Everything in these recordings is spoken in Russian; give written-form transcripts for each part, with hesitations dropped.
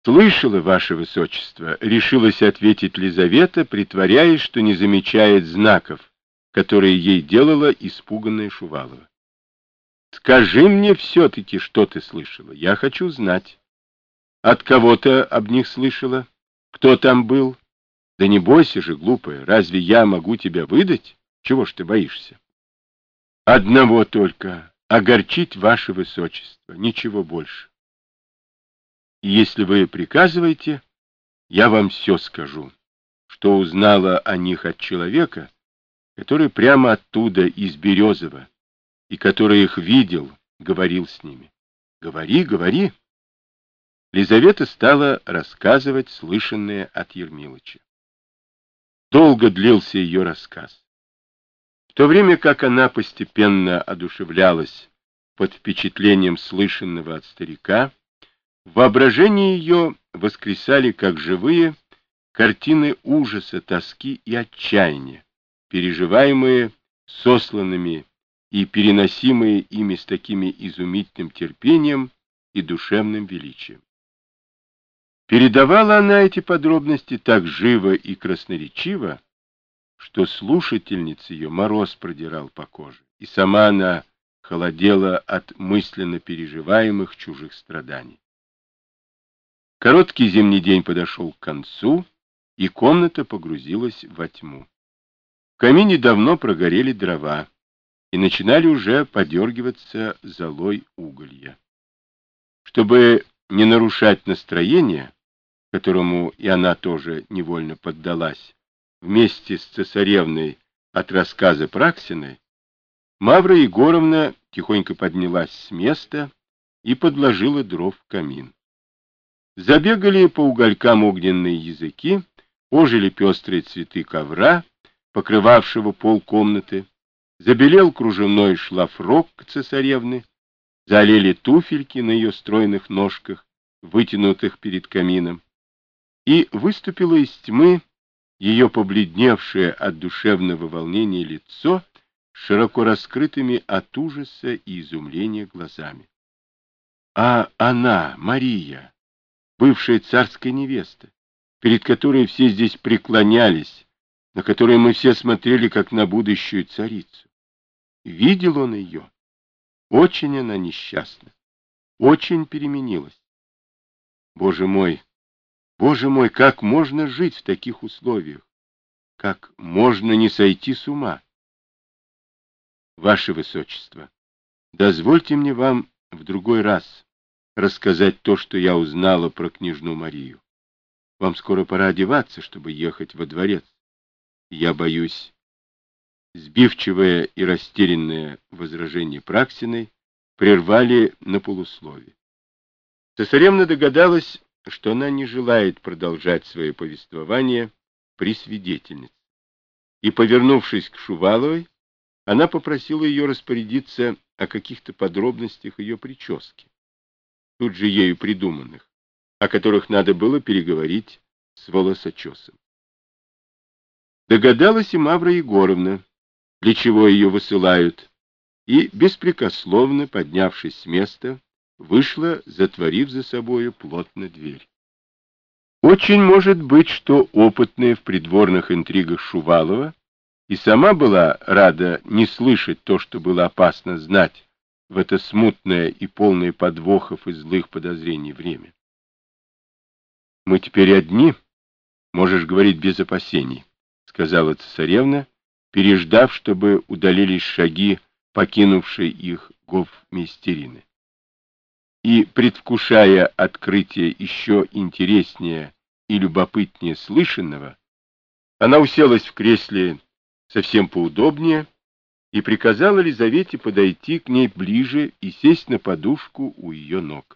Слышала, ваше высочество, решилась ответить Лизавета, притворяясь, что не замечает знаков, которые ей делала испуганная Шувалова. Скажи мне все-таки, что ты слышала. Я хочу знать. От кого-то об них слышала? Кто там был? Да не бойся же, глупая, разве я могу тебя выдать? Чего ж ты боишься? Одного только — огорчить ваше высочество, ничего больше. И если вы приказываете, я вам все скажу, что узнала о них от человека, который прямо оттуда, из Березова, и который их видел, говорил с ними. Говори, говори. Лизавета стала рассказывать слышанное от Ермилыча. Долго длился ее рассказ. В то время как она постепенно одушевлялась под впечатлением слышанного от старика, в воображении ее воскресали как живые картины ужаса, тоски и отчаяния, переживаемые сосланными и переносимые ими с таким изумительным терпением и душевным величием. Передавала она эти подробности так живо и красноречиво, что слушательница ее мороз продирал по коже, и сама она холодела от мысленно переживаемых чужих страданий. Короткий зимний день подошел к концу, и комната погрузилась во тьму. В камине давно прогорели дрова, и начинали уже подергиваться золой уголья. Чтобы не нарушать настроение, которому и она тоже невольно поддалась, вместе с цесаревной от рассказа Праксиной, Мавра Егоровна тихонько поднялась с места и подложила дров в камин. Забегали по уголькам огненные языки, ожили пестрые цветы ковра, покрывавшего пол комнаты, забелел кружевной шлафрок цесаревны, заолели туфельки на ее стройных ножках, вытянутых перед камином, и выступило из тьмы ее побледневшее от душевного волнения лицо с широко раскрытыми от ужаса и изумления глазами. А она, Мария, бывшая царская невеста, перед которой все здесь преклонялись, на которой мы все смотрели, как на будущую царицу. Видел он ее. Очень она несчастна, очень переменилась. Боже мой, как можно жить в таких условиях? Как можно не сойти с ума? Ваше Высочество, дозвольте мне вам в другой раз рассказать то, что я узнала про княжну Марию. Вам скоро пора одеваться, чтобы ехать во дворец. Я боюсь. Сбивчивое и растерянное возражение Праксиной прервали на полусловие. Цесаревна догадалась, что она не желает продолжать свое повествование при свидетельнице, и, повернувшись к Шуваловой, она попросила ее распорядиться о каких-то подробностях ее прически, тут же ею придуманных, о которых надо было переговорить с волосочесом. Догадалась и Мавра Егоровна, для чего ее высылают, и, беспрекословно поднявшись с места, вышла, затворив за собою плотно дверь. Очень может быть, что опытная в придворных интригах Шувалова и сама была рада не слышать то, что было опасно знать в это смутное и полное подвохов и злых подозрений время. «Мы теперь одни, можешь говорить без опасений», — сказала цесаревна, переждав, чтобы удалились шаги, покинувшей их гофмейстерины. И, предвкушая открытие еще интереснее и любопытнее слышанного, она уселась в кресле совсем поудобнее и приказала Лизавете подойти к ней ближе и сесть на подушку у ее ног.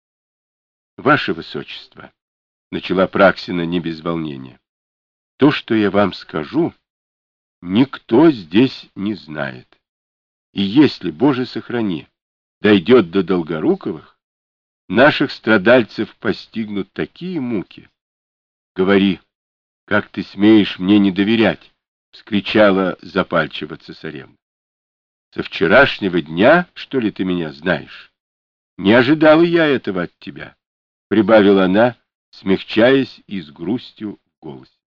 «Ваше Высочество», — начала Праксина не без волнения, — «то, что я вам скажу, никто здесь не знает. И если, Боже сохрани, дойдет до Долгоруковых, наших страдальцев постигнут такие муки. Говори, как ты смеешь мне не доверять?» — вскричала запальчиво цесаревна. «Со вчерашнего дня, что ли, ты меня знаешь? Не ожидала я этого от тебя», — прибавила она, смягчаясь и с грустью в голосе.